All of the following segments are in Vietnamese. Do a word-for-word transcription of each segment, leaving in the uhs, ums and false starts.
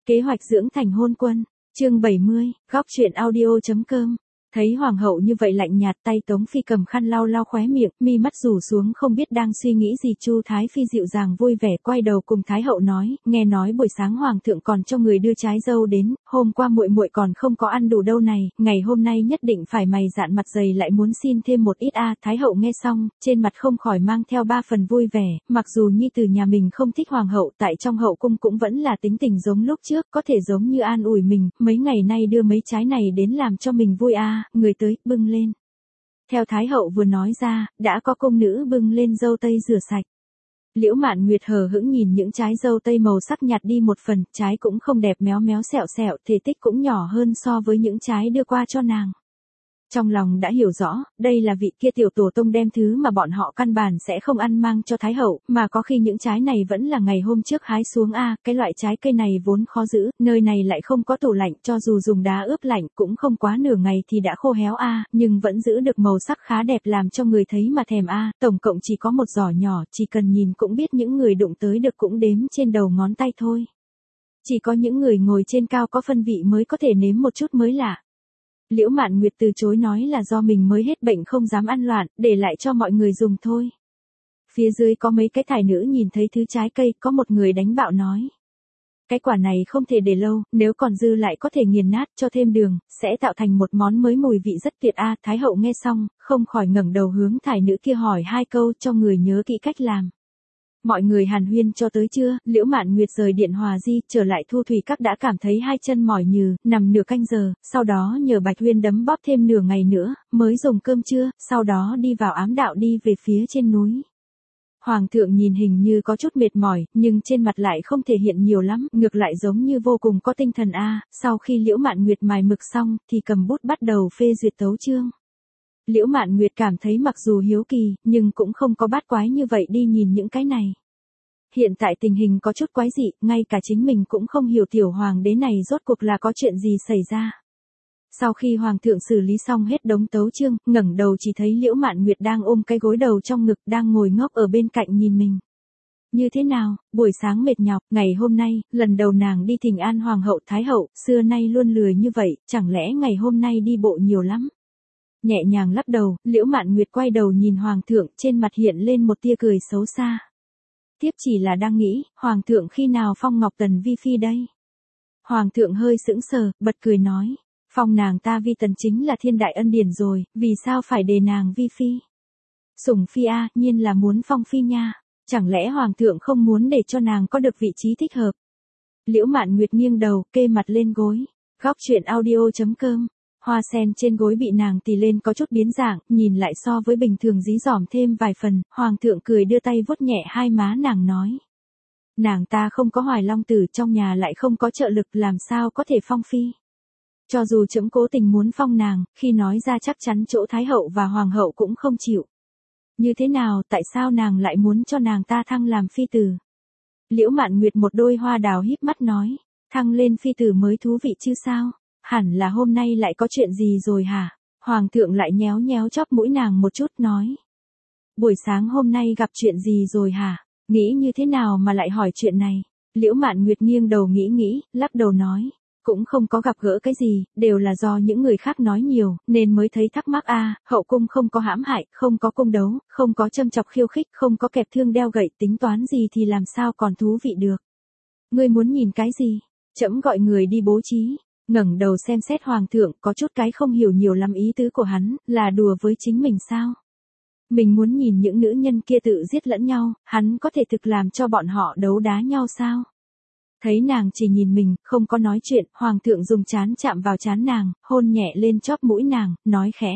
Kế hoạch dưỡng thành hôn quân, chương bảy mươi, góc truyện audio chấm com. Thấy hoàng hậu như vậy lạnh nhạt, tay Tống Phi cầm khăn lau lau khóe miệng, mi mắt rủ xuống không biết đang suy nghĩ gì. Chu Thái Phi dịu dàng vui vẻ quay đầu cùng Thái hậu nói, nghe nói buổi sáng hoàng thượng còn cho người đưa trái dâu đến, hôm qua muội muội còn không có ăn đủ đâu này, ngày hôm nay nhất định phải mày dạn mặt dày lại muốn xin thêm một ít a. À. Thái hậu nghe xong, trên mặt không khỏi mang theo ba phần vui vẻ, mặc dù nhi tử nhà mình không thích hoàng hậu, tại trong hậu cung cũng vẫn là tính tình giống lúc trước, có thể giống như an ủi mình, mấy ngày nay đưa mấy trái này đến làm cho mình vui a. À. Người tới, bưng lên. Theo Thái hậu vừa nói ra, đã có công nữ bưng lên dâu tây rửa sạch. Liễu Mạn Nguyệt hờ hững nhìn những trái dâu tây màu sắc nhạt đi một phần, trái cũng không đẹp, méo méo sẹo sẹo, thể tích cũng nhỏ hơn so với những trái đưa qua cho nàng. Trong lòng đã hiểu rõ, đây là vị kia tiểu tổ tông đem thứ mà bọn họ căn bản sẽ không ăn mang cho Thái hậu, mà có khi những trái này vẫn là ngày hôm trước hái xuống a. À, cái loại trái cây này vốn khó giữ, nơi này lại không có tủ lạnh, cho dù dùng đá ướp lạnh cũng không quá nửa ngày thì đã khô héo a, à, nhưng vẫn giữ được màu sắc khá đẹp làm cho người thấy mà thèm a. À, tổng cộng chỉ có một giỏ nhỏ, chỉ cần nhìn cũng biết những người đụng tới được cũng đếm trên đầu ngón tay thôi. Chỉ có những người ngồi trên cao có phân vị mới có thể nếm một chút mới lạ. Liễu Mạn Nguyệt từ chối nói là do mình mới hết bệnh không dám ăn loạn, để lại cho mọi người dùng thôi. Phía dưới có mấy cái thải nữ nhìn thấy thứ trái cây, có một người đánh bạo nói. Cái quả này không thể để lâu, nếu còn dư lại có thể nghiền nát cho thêm đường, sẽ tạo thành một món mới mùi vị rất tuyệt a. À, Thái hậu nghe xong, không khỏi ngẩng đầu hướng thải nữ kia hỏi hai câu cho người nhớ kỹ cách làm. Mọi người hàn huyên cho tới trưa, Liễu Mạn Nguyệt rời điện Hòa Di, trở lại Thu Thủy Các đã cảm thấy hai chân mỏi nhừ, nằm nửa canh giờ, sau đó nhờ Bạch Huyên đấm bóp thêm nửa ngày nữa, mới dùng cơm trưa, sau đó đi vào ám đạo đi về phía trên núi. Hoàng thượng nhìn hình như có chút mệt mỏi, nhưng trên mặt lại không thể hiện nhiều lắm, ngược lại giống như vô cùng có tinh thần a. À, sau khi Liễu Mạn Nguyệt mài mực xong, thì cầm bút bắt đầu phê duyệt tấu chương. Liễu Mạn Nguyệt cảm thấy mặc dù hiếu kỳ, nhưng cũng không có bát quái như vậy đi nhìn những cái này. Hiện tại tình hình có chút quái dị, ngay cả chính mình cũng không hiểu tiểu hoàng đế này rốt cuộc là có chuyện gì xảy ra. Sau khi hoàng thượng xử lý xong hết đống tấu chương, ngẩng đầu chỉ thấy Liễu Mạn Nguyệt đang ôm cái gối đầu trong ngực, đang ngồi ngốc ở bên cạnh nhìn mình. Như thế nào, buổi sáng mệt nhọc, ngày hôm nay, lần đầu nàng đi thỉnh an hoàng hậu thái hậu, xưa nay luôn lười như vậy, chẳng lẽ ngày hôm nay đi bộ nhiều lắm? Nhẹ nhàng lắc đầu, Liễu Mạn Nguyệt quay đầu nhìn hoàng thượng, trên mặt hiện lên một tia cười xấu xa. Tiếp chỉ là đang nghĩ, hoàng thượng khi nào phong Ngọc Tần vi phi đây? Hoàng thượng hơi sững sờ, bật cười nói, phong nàng ta vi tần chính là thiên đại ân điển rồi, vì sao phải đề nàng vi phi? Sủng phi a, à, nhiên là muốn phong phi nha, chẳng lẽ hoàng thượng không muốn để cho nàng có được vị trí thích hợp? Liễu Mạn Nguyệt nghiêng đầu, kê mặt lên gối, góc truyện audio chấm com. Hoa sen trên gối bị nàng tì lên có chút biến dạng, nhìn lại so với bình thường dí dỏm thêm vài phần, hoàng thượng cười đưa tay vuốt nhẹ hai má nàng nói. Nàng ta không có Hoài Long Tử, trong nhà lại không có trợ lực, làm sao có thể phong phi. Cho dù trẫm cố tình muốn phong nàng, khi nói ra chắc chắn chỗ Thái hậu và Hoàng hậu cũng không chịu. Như thế nào, tại sao nàng lại muốn cho nàng ta thăng làm phi tử? Liễu Mạn Nguyệt một đôi hoa đào híp mắt nói, thăng lên phi tử mới thú vị chứ sao? Hẳn là hôm nay lại có chuyện gì rồi hả? Hoàng thượng lại nhéo nhéo chóp mũi nàng một chút nói. Buổi sáng hôm nay gặp chuyện gì rồi hả? Nghĩ như thế nào mà lại hỏi chuyện này? Liễu Mạn Nguyệt nghiêng đầu nghĩ nghĩ, lắc đầu nói. Cũng không có gặp gỡ cái gì, đều là do những người khác nói nhiều, nên mới thấy thắc mắc a. À, hậu cung không có hãm hại, không có cung đấu, không có châm chọc khiêu khích, không có kẹp thương đeo gậy, tính toán gì thì làm sao còn thú vị được. Ngươi muốn nhìn cái gì? Trẫm gọi người đi bố trí. Ngẩng đầu xem xét hoàng thượng, có chút cái không hiểu nhiều lắm ý tứ của hắn, là đùa với chính mình sao? Mình muốn nhìn những nữ nhân kia tự giết lẫn nhau, hắn có thể thực làm cho bọn họ đấu đá nhau sao? Thấy nàng chỉ nhìn mình, không có nói chuyện, hoàng thượng dùng trán chạm vào trán nàng, hôn nhẹ lên chóp mũi nàng, nói khẽ.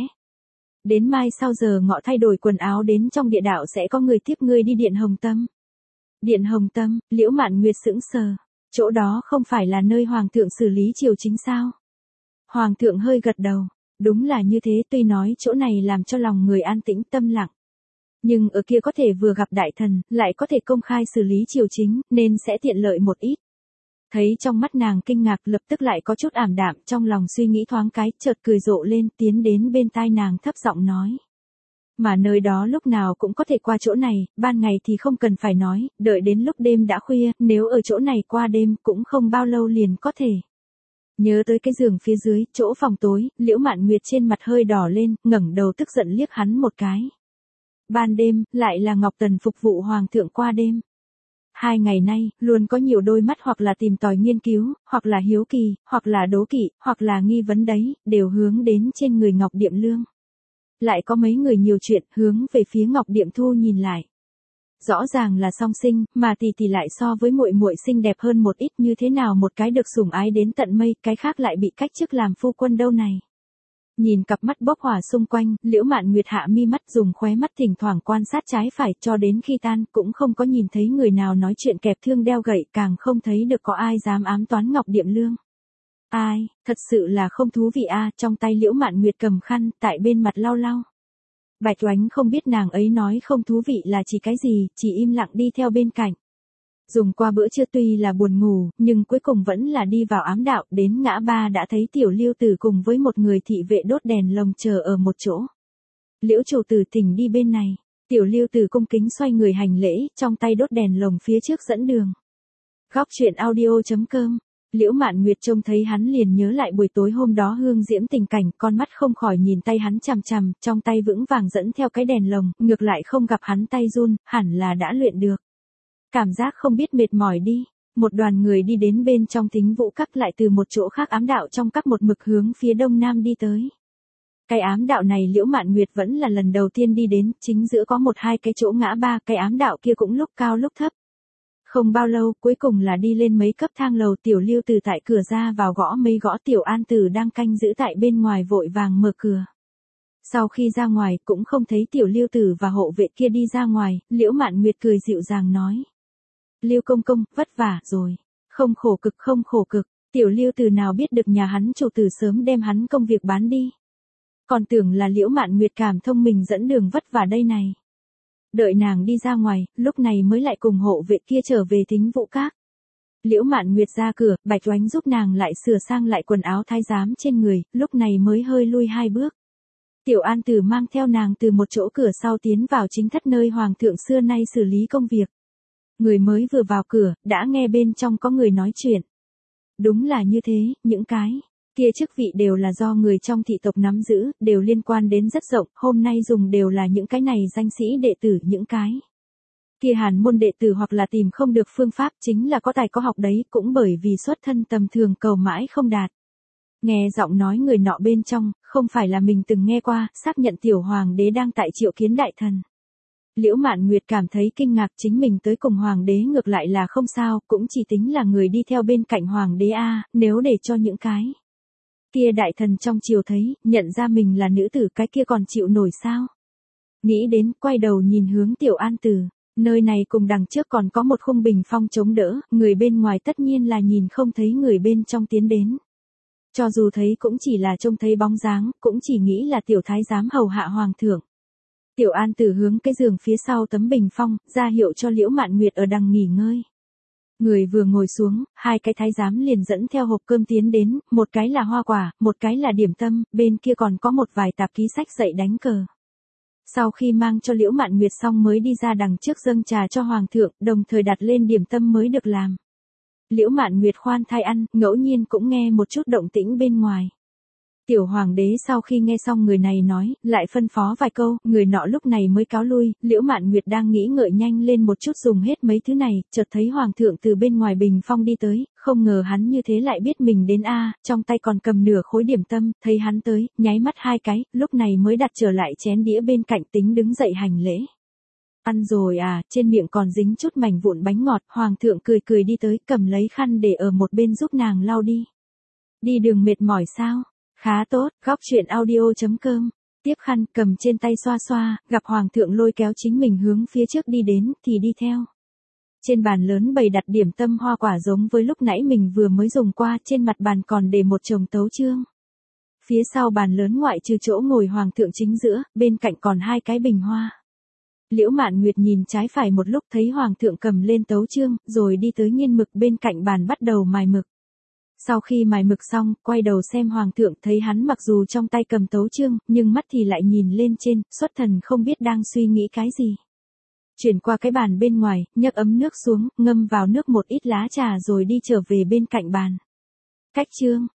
Đến mai sau giờ ngọ thay đổi quần áo đến trong địa đạo sẽ có người tiếp ngươi đi điện Hồng Tâm. Điện Hồng Tâm, Liễu Mạn Nguyệt sững sờ. Chỗ đó không phải là nơi hoàng thượng xử lý triều chính sao? Hoàng thượng hơi gật đầu, đúng là như thế, tuy nói chỗ này làm cho lòng người an tĩnh tâm lặng. Nhưng ở kia có thể vừa gặp đại thần, lại có thể công khai xử lý triều chính, nên sẽ tiện lợi một ít. Thấy trong mắt nàng kinh ngạc, lập tức lại có chút ảm đạm, trong lòng suy nghĩ thoáng cái, chợt cười rộ lên, tiến đến bên tai nàng thấp giọng nói. Mà nơi đó lúc nào cũng có thể qua chỗ này, ban ngày thì không cần phải nói, đợi đến lúc đêm đã khuya, nếu ở chỗ này qua đêm cũng không bao lâu liền có thể. Nhớ tới cái giường phía dưới, chỗ phòng tối, Liễu Mạn Nguyệt trên mặt hơi đỏ lên, ngẩng đầu tức giận liếc hắn một cái. Ban đêm, lại là Ngọc Tần phục vụ hoàng thượng qua đêm. Hai ngày nay, luôn có nhiều đôi mắt hoặc là tìm tòi nghiên cứu, hoặc là hiếu kỳ, hoặc là đố kỵ, hoặc là nghi vấn đấy, đều hướng đến trên người Ngọc Điệm Lương. Lại có mấy người nhiều chuyện, hướng về phía Ngọc Điệm Thu nhìn lại. Rõ ràng là song sinh, mà tỷ tỷ lại so với muội muội xinh đẹp hơn một ít, như thế nào một cái được sủng ái đến tận mây, cái khác lại bị cách chức làm phu quân đâu này. Nhìn cặp mắt bốc hỏa xung quanh, Liễu Mạn Nguyệt hạ mi mắt dùng khóe mắt thỉnh thoảng quan sát trái phải cho đến khi tan, cũng không có nhìn thấy người nào nói chuyện kẹp thương đeo gậy, càng không thấy được có ai dám ám toán Ngọc Điệm Lương. Ai, thật sự là không thú vị a, trong tay Liễu Mạn Nguyệt cầm khăn, tại bên mặt lau lau. Bạch Oánh không biết nàng ấy nói không thú vị là chỉ cái gì, chỉ im lặng đi theo bên cạnh. Dùng qua bữa trưa tuy là buồn ngủ, nhưng cuối cùng vẫn là đi vào ám đạo, đến ngã ba đã thấy Tiểu Lưu Tử cùng với một người thị vệ đốt đèn lồng chờ ở một chỗ. Liễu chủ tử thỉnh đi bên này. Tiểu Lưu Tử cung kính xoay người hành lễ, trong tay đốt đèn lồng phía trước dẫn đường. Góc truyện audio chấm com. Liễu Mạn Nguyệt trông thấy hắn liền nhớ lại buổi tối hôm đó hương diễm tình cảnh, con mắt không khỏi nhìn tay hắn chằm chằm, trong tay vững vàng dẫn theo cái đèn lồng, ngược lại không gặp hắn tay run, hẳn là đã luyện được. Cảm giác không biết mệt mỏi đi. Một đoàn người đi đến bên trong Thính Vũ Các, lại từ một chỗ khác ám đạo trong các một mực hướng phía đông nam đi tới. Cái ám đạo này Liễu Mạn Nguyệt vẫn là lần đầu tiên đi đến, chính giữa có một hai cái chỗ ngã ba, cái ám đạo kia cũng lúc cao lúc thấp. Không bao lâu, cuối cùng là đi lên mấy cấp thang lầu, Tiểu Lưu Tử tại cửa ra vào gõ mấy gõ, Tiểu An Tử đang canh giữ tại bên ngoài vội vàng mở cửa. Sau khi ra ngoài, cũng không thấy Tiểu Lưu Tử và hộ vệ kia đi ra ngoài, Liễu Mạn Nguyệt cười dịu dàng nói. Lưu công công, vất vả rồi. Không khổ cực không khổ cực, Tiểu Lưu Tử nào biết được nhà hắn chủ tử sớm đem hắn công việc bán đi. Còn tưởng là Liễu Mạn Nguyệt cảm thông mình dẫn đường vất vả đây này. Đợi nàng đi ra ngoài, lúc này mới lại cùng hộ vệ kia trở về Thính Vũ Các. Liễu Mạn Nguyệt ra cửa, Bạch Oánh giúp nàng lại sửa sang lại quần áo thái giám trên người, lúc này mới hơi lui hai bước. Tiểu An Tử mang theo nàng từ một chỗ cửa sau tiến vào chính thất nơi hoàng thượng xưa nay xử lý công việc. Người mới vừa vào cửa, đã nghe bên trong có người nói chuyện. Đúng là như thế, những cái kia chức vị đều là do người trong thị tộc nắm giữ, đều liên quan đến rất rộng, hôm nay dùng đều là những cái này danh sĩ đệ tử, những cái kia hàn môn đệ tử hoặc là tìm không được phương pháp, chính là có tài có học đấy, cũng bởi vì xuất thân tầm thường cầu mãi không đạt. Nghe giọng nói người nọ bên trong, không phải là mình từng nghe qua, xác nhận tiểu hoàng đế đang tại triệu kiến đại thần. Liễu Mạn Nguyệt cảm thấy kinh ngạc, chính mình tới cùng hoàng đế ngược lại là không sao, cũng chỉ tính là người đi theo bên cạnh hoàng đế a, nếu để cho những cái kia đại thần trong triều thấy, nhận ra mình là nữ tử, cái kia còn chịu nổi sao? Nghĩ đến, quay đầu nhìn hướng Tiểu An Tử, nơi này cùng đằng trước còn có một khung bình phong chống đỡ, người bên ngoài tất nhiên là nhìn không thấy người bên trong tiến đến. Cho dù thấy cũng chỉ là trông thấy bóng dáng, cũng chỉ nghĩ là tiểu thái giám hầu hạ hoàng thượng. Tiểu An Tử hướng cái giường phía sau tấm bình phong, ra hiệu cho Liễu Mạn Nguyệt ở đằng nghỉ ngơi. Người vừa ngồi xuống, hai cái thái giám liền dẫn theo hộp cơm tiến đến, một cái là hoa quả, một cái là điểm tâm, bên kia còn có một vài tạp ký sách dạy đánh cờ. Sau khi mang cho Liễu Mạn Nguyệt xong mới đi ra đằng trước dâng trà cho hoàng thượng, đồng thời đặt lên điểm tâm mới được làm. Liễu Mạn Nguyệt khoan thai ăn, ngẫu nhiên cũng nghe một chút động tĩnh bên ngoài. Tiểu hoàng đế sau khi nghe xong người này nói, lại phân phó vài câu, người nọ lúc này mới cáo lui. Liễu Mạn Nguyệt đang nghĩ ngợi nhanh lên một chút dùng hết mấy thứ này, chợt thấy hoàng thượng từ bên ngoài bình phong đi tới, không ngờ hắn như thế lại biết mình đến a, trong tay còn cầm nửa khối điểm tâm, thấy hắn tới, nháy mắt hai cái, lúc này mới đặt trở lại chén đĩa bên cạnh, tính đứng dậy hành lễ. Ăn rồi à, trên miệng còn dính chút mảnh vụn bánh ngọt, hoàng thượng cười cười đi tới, cầm lấy khăn để ở một bên giúp nàng lau đi. Đi đường mệt mỏi sao? Khá tốt, góc truyện audio chấm com. Tiếp khăn, cầm trên tay xoa xoa, gặp hoàng thượng lôi kéo chính mình hướng phía trước đi đến, thì đi theo. Trên bàn lớn bày đặt điểm tâm hoa quả giống với lúc nãy mình vừa mới dùng qua, trên mặt bàn còn để một chồng tấu chương. Phía sau bàn lớn ngoại trừ chỗ ngồi hoàng thượng chính giữa, bên cạnh còn hai cái bình hoa. Liễu Mạn Nguyệt nhìn trái phải một lúc thấy hoàng thượng cầm lên tấu chương, rồi đi tới nghiên mực bên cạnh bàn bắt đầu mài mực. Sau khi mài mực xong, quay đầu xem hoàng thượng, thấy hắn mặc dù trong tay cầm tấu chương, nhưng mắt thì lại nhìn lên trên, xuất thần không biết đang suy nghĩ cái gì. Chuyển qua cái bàn bên ngoài, nhấc ấm nước xuống, ngâm vào nước một ít lá trà rồi đi trở về bên cạnh bàn. Cách chương,